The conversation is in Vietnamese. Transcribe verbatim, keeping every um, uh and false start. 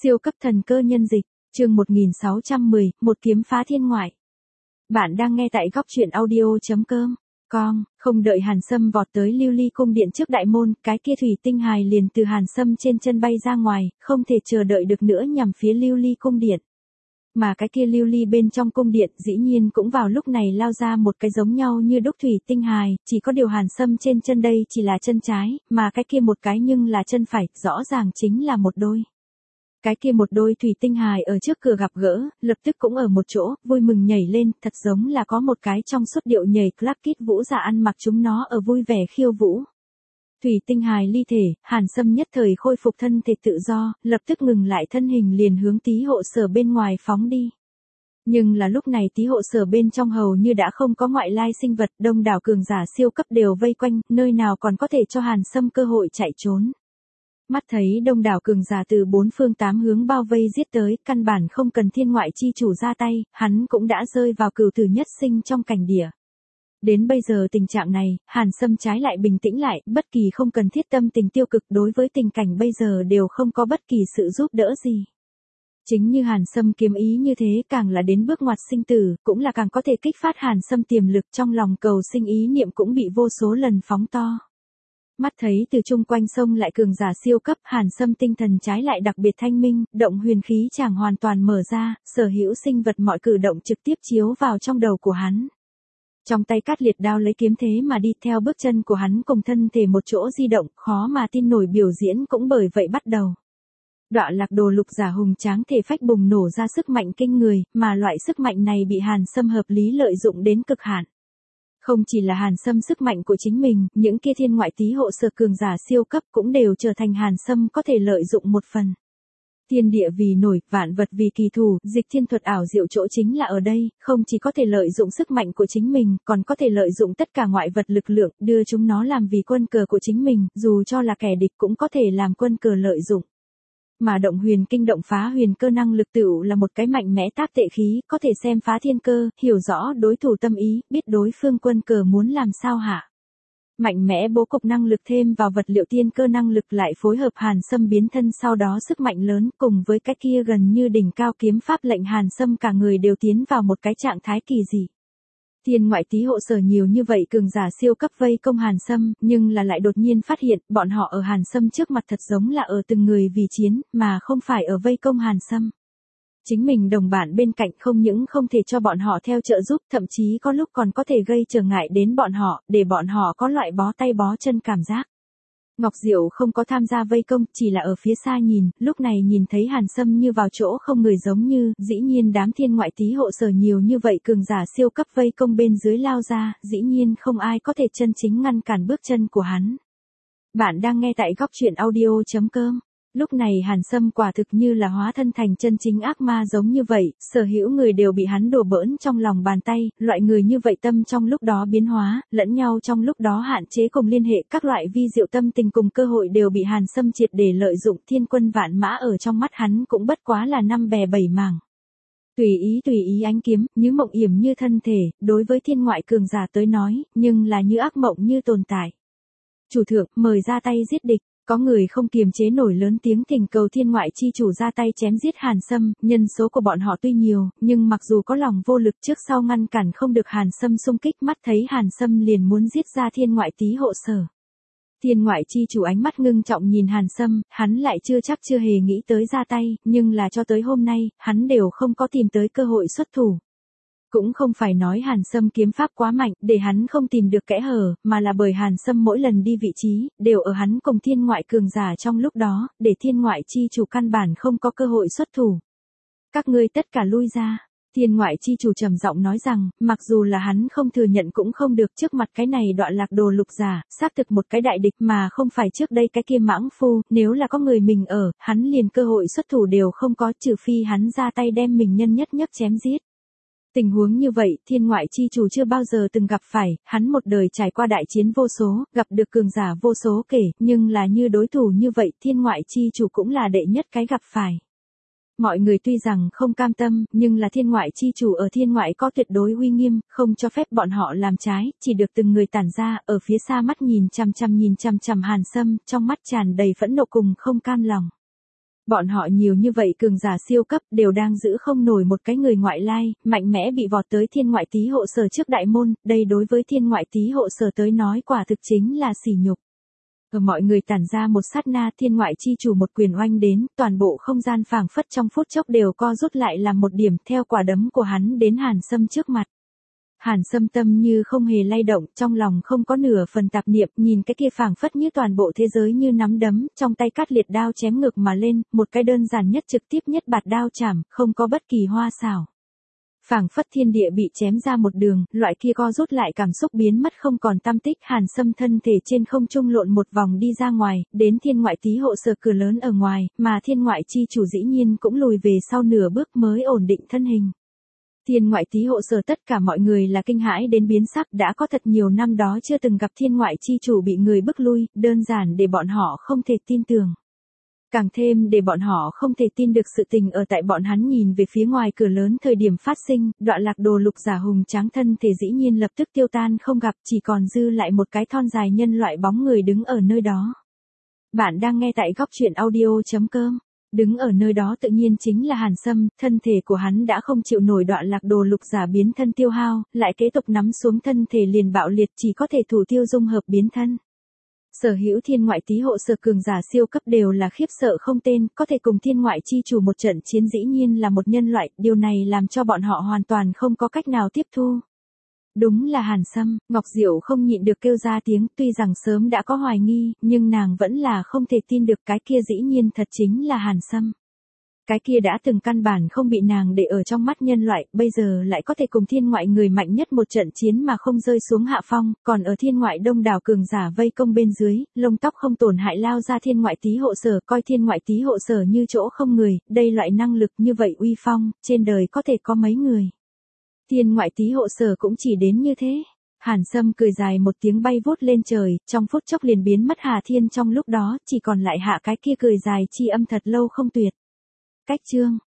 Siêu cấp thần cơ nhân dịch, chương một nghìn sáu trăm mười, một kiếm phá thiên ngoại. Bạn đang nghe tại góc truyện audio.com. Con, không đợi Hàn Sâm vọt tới Lưu Ly cung điện trước đại môn, cái kia thủy tinh hài liền từ Hàn Sâm trên chân bay ra ngoài, không thể chờ đợi được nữa nhằm phía Lưu Ly cung điện. Mà cái kia lưu ly bên trong cung điện dĩ nhiên cũng vào lúc này lao ra một cái giống nhau như đúc thủy tinh hài, chỉ có điều Hàn Sâm trên chân đây chỉ là chân trái, mà cái kia một cái nhưng là chân phải, rõ ràng chính là một đôi. Cái kia một đôi thủy tinh hài ở trước cửa gặp gỡ, lập tức cũng ở một chỗ, vui mừng nhảy lên, thật giống là có một cái trong suốt điệu nhảy Clark Kid vũ giả ăn mặc chúng nó ở vui vẻ khiêu vũ. Thủy tinh hài ly thể, Hàn Sâm nhất thời khôi phục thân thể tự do, lập tức ngừng lại thân hình liền hướng tí hộ sở bên ngoài phóng đi. Nhưng là lúc này tí hộ sở bên trong hầu như đã không có ngoại lai sinh vật, đông đảo cường giả siêu cấp đều vây quanh, nơi nào còn có thể cho Hàn Sâm cơ hội chạy trốn. Mắt thấy đông đảo cường giả từ bốn phương tám hướng bao vây giết tới, căn bản không cần thiên ngoại chi chủ ra tay, hắn cũng đã rơi vào cửu tử nhất sinh trong cảnh địa. Đến bây giờ tình trạng này, Hàn Sâm trái lại bình tĩnh lại, bất kỳ không cần thiết tâm tình tiêu cực đối với tình cảnh bây giờ đều không có bất kỳ sự giúp đỡ gì. Chính như Hàn Sâm kiếm ý như thế, càng là đến bước ngoặt sinh tử, cũng là càng có thể kích phát Hàn Sâm tiềm lực, trong lòng cầu sinh ý niệm cũng bị vô số lần phóng to. Mắt thấy từ chung quanh sông lại cường giả siêu cấp, Hàn Sâm tinh thần trái lại đặc biệt thanh minh, động huyền khí chàng hoàn toàn mở ra, sở hữu sinh vật mọi cử động trực tiếp chiếu vào trong đầu của hắn. Trong tay Cát Liệt đao lấy kiếm thế mà đi theo bước chân của hắn cùng thân thể một chỗ di động, khó mà tin nổi biểu diễn cũng bởi vậy bắt đầu. Đọa lạc đồ lục giả hùng tráng thể phách bùng nổ ra sức mạnh kinh người, mà loại sức mạnh này bị Hàn Sâm hợp lý lợi dụng đến cực hạn. Không chỉ là Hàn Sâm sức mạnh của chính mình, những kia thiên ngoại tí hộ sở cường giả siêu cấp cũng đều trở thành Hàn Sâm có thể lợi dụng một phần. Thiên địa vì nổi, vạn vật vì kỳ thủ, dịch thiên thuật ảo diệu chỗ chính là ở đây, không chỉ có thể lợi dụng sức mạnh của chính mình, còn có thể lợi dụng tất cả ngoại vật lực lượng, đưa chúng nó làm vì quân cờ của chính mình, dù cho là kẻ địch cũng có thể làm quân cờ lợi dụng. Mà động huyền kinh động phá huyền cơ năng lực tựu là một cái mạnh mẽ tác tệ khí, có thể xem phá thiên cơ, hiểu rõ đối thủ tâm ý, biết đối phương quân cờ muốn làm sao hạ. Mạnh mẽ bố cục năng lực thêm vào vật liệu tiên cơ năng lực lại phối hợp Hàn Sâm biến thân sau đó sức mạnh lớn cùng với cái kia gần như đỉnh cao kiếm pháp lệnh Hàn Sâm cả người đều tiến vào một cái trạng thái kỳ dị. Thiên ngoại tí hộ sở nhiều như vậy cường giả siêu cấp vây công Hàn Sâm, nhưng là lại đột nhiên phát hiện bọn họ ở Hàn Sâm trước mặt thật giống là ở từng người vì chiến, mà không phải ở vây công Hàn Sâm. Chính mình đồng bạn bên cạnh không những không thể cho bọn họ theo trợ giúp, thậm chí có lúc còn có thể gây trở ngại đến bọn họ, để bọn họ có loại bó tay bó chân cảm giác. Ngọc Diệu không có tham gia vây công, chỉ là ở phía xa nhìn, lúc này nhìn thấy Hàn Sâm như vào chỗ không người giống như, dĩ nhiên đám thiên ngoại tí hộ sở nhiều như vậy cường giả siêu cấp vây công bên dưới lao ra, dĩ nhiên không ai có thể chân chính ngăn cản bước chân của hắn. Bạn đang nghe tại góc truyện audio.com. Lúc này Hàn Sâm quả thực như là hóa thân thành chân chính ác ma giống như vậy, sở hữu người đều bị hắn đùa bỡn trong lòng bàn tay, loại người như vậy tâm trong lúc đó biến hóa, lẫn nhau trong lúc đó hạn chế cùng liên hệ, các loại vi diệu tâm tình cùng cơ hội đều bị Hàn Sâm triệt để lợi dụng, thiên quân vạn mã ở trong mắt hắn cũng bất quá là năm bè bảy mảng. Tùy ý tùy ý ánh kiếm, như mộng yểm như thân thể, đối với thiên ngoại cường giả tới nói, nhưng là như ác mộng như tồn tại. Chủ thượng, mời ra tay giết địch. Có người không kiềm chế nổi lớn tiếng thỉnh cầu thiên ngoại chi chủ ra tay chém giết Hàn Sâm, nhân số của bọn họ tuy nhiều, nhưng mặc dù có lòng vô lực trước sau ngăn cản không được Hàn Sâm xung kích, mắt thấy Hàn Sâm liền muốn giết ra thiên ngoại tí hộ sở. Thiên ngoại chi chủ ánh mắt ngưng trọng nhìn Hàn Sâm, hắn lại chưa chắc chưa hề nghĩ tới ra tay, nhưng là cho tới hôm nay, hắn đều không có tìm tới cơ hội xuất thủ. Cũng không phải nói Hàn Sâm kiếm pháp quá mạnh, để hắn không tìm được kẽ hở, mà là bởi Hàn Sâm mỗi lần đi vị trí, đều ở hắn cùng thiên ngoại cường giả trong lúc đó, để thiên ngoại chi chủ căn bản không có cơ hội xuất thủ. Các ngươi tất cả lui ra. Thiên ngoại chi chủ trầm giọng nói rằng, mặc dù là hắn không thừa nhận cũng không được, trước mặt cái này đoạn lạc đồ lục giả, xác thực một cái đại địch mà không phải trước đây cái kia mãng phu, nếu là có người mình ở, hắn liền cơ hội xuất thủ đều không có, trừ phi hắn ra tay đem mình nhân nhất nhất chém giết. Tình huống như vậy, thiên ngoại chi chủ chưa bao giờ từng gặp phải, hắn một đời trải qua đại chiến vô số, gặp được cường giả vô số kể, nhưng là như đối thủ như vậy, thiên ngoại chi chủ cũng là đệ nhất cái gặp phải. Mọi người tuy rằng không cam tâm, nhưng là thiên ngoại chi chủ ở thiên ngoại có tuyệt đối uy nghiêm, không cho phép bọn họ làm trái, chỉ được từng người tản ra, ở phía xa mắt nhìn chằm chằm nhìn chằm chằm Hàn Sâm, trong mắt tràn đầy phẫn nộ cùng không cam lòng. Bọn họ nhiều như vậy cường giả siêu cấp đều đang giữ không nổi một cái người ngoại lai, mạnh mẽ bị vọt tới thiên ngoại tý hộ sở trước đại môn, đây đối với thiên ngoại tý hộ sở tới nói quả thực chính là sỉ nhục. Ở mọi người tản ra một sát na, thiên ngoại chi chủ một quyền oanh đến, toàn bộ không gian phảng phất trong phút chốc đều co rút lại làm một điểm, theo quả đấm của hắn đến Hàn Sâm trước mặt. Hàn Sâm tâm như không hề lay động, trong lòng không có nửa phần tạp niệm, nhìn cái kia phảng phất như toàn bộ thế giới như nắm đấm, trong tay cắt liệt đao chém ngược mà lên, một cái đơn giản nhất trực tiếp nhất bạt đao chảm, không có bất kỳ hoa xảo. Phảng phất thiên địa bị chém ra một đường, loại kia co rút lại cảm xúc biến mất không còn tăm tích. Hàn Sâm thân thể trên không trung lộn một vòng đi ra ngoài, đến thiên ngoại tý hộ sở cửa lớn ở ngoài, mà thiên ngoại chi chủ dĩ nhiên cũng lùi về sau nửa bước mới ổn định thân hình. Thiên ngoại tý hộ sở tất cả mọi người là kinh hãi đến biến sắc, đã có thật nhiều năm đó chưa từng gặp thiên ngoại chi chủ bị người bức lui, đơn giản để bọn họ không thể tin tưởng. Càng thêm để bọn họ không thể tin được sự tình ở tại bọn hắn nhìn về phía ngoài cửa lớn thời điểm phát sinh, Đoạn Lạc Đồ lục giả hùng tráng thân thể dĩ nhiên lập tức tiêu tan không gặp, chỉ còn dư lại một cái thon dài nhân loại bóng người đứng ở nơi đó. Bạn đang nghe tại góc truyện audio chấm com. Đứng ở nơi đó tự nhiên chính là Hàn Sâm, thân thể của hắn đã không chịu nổi Đoạn Lạc Đồ lục giả biến thân tiêu hao, lại kế tục nắm xuống thân thể liền bạo liệt, chỉ có thể thủ tiêu dung hợp biến thân. Sở hữu thiên ngoại tý hộ sở cường giả siêu cấp đều là khiếp sợ không tên, có thể cùng thiên ngoại chi chủ một trận chiến dĩ nhiên là một nhân loại, điều này làm cho bọn họ hoàn toàn không có cách nào tiếp thu. Đúng là Hàn Sâm, Ngọc Diệu không nhịn được kêu ra tiếng, tuy rằng sớm đã có hoài nghi, nhưng nàng vẫn là không thể tin được cái kia dĩ nhiên thật chính là Hàn Sâm. Cái kia đã từng căn bản không bị nàng để ở trong mắt nhân loại, bây giờ lại có thể cùng thiên ngoại người mạnh nhất một trận chiến mà không rơi xuống hạ phong, còn ở thiên ngoại đông đảo cường giả vây công bên dưới, lông tóc không tổn hại lao ra thiên ngoại tý hộ sở, coi thiên ngoại tý hộ sở như chỗ không người, đây loại năng lực như vậy uy phong, trên đời có thể có mấy người. Thiên ngoại tý hộ sở cũng chỉ đến như thế. Hàn Sâm cười dài một tiếng bay vút lên trời, trong phút chốc liền biến mất Hà Thiên, trong lúc đó chỉ còn lại hạ cái kia cười dài chi âm thật lâu không tuyệt. Cách chương